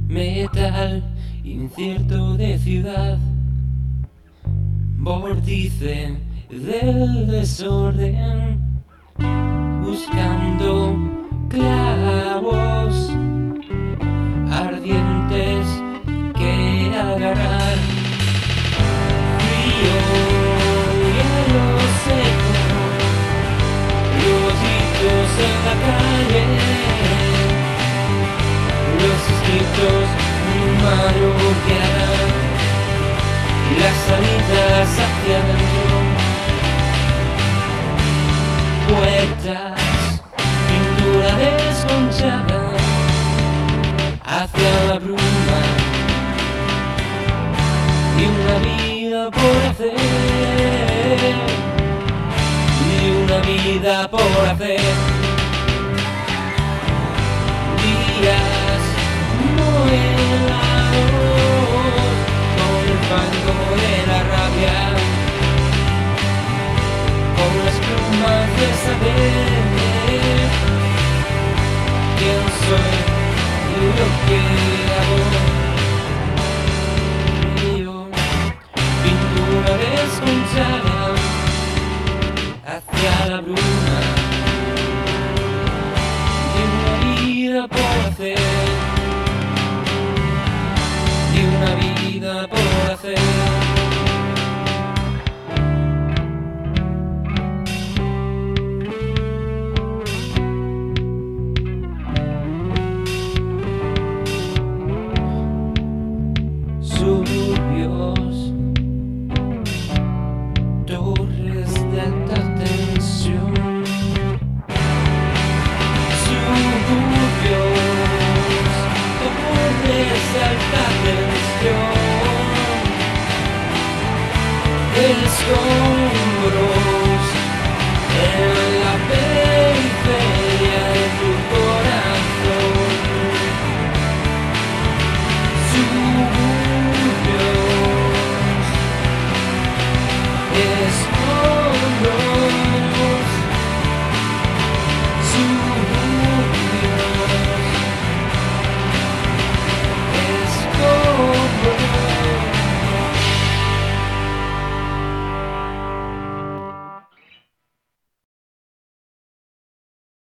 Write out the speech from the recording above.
Metal incierto de ciudad, vórtice del desorden, buscando clavos ardientes que agarrar. Frío, hielo seco, los gritos en la calle, los escritos maroquearán las salidas hacia adentro. Puertas, pintura desconchada hacia la bruma y una vida por hacer, y una vida por hacer. Días no helados con el fango de la rabia, con las plumas de saber quién soy y lo que hago. Yo, pintura desconchada hacia la bruma y una vida por hacer, y una vida por hacer.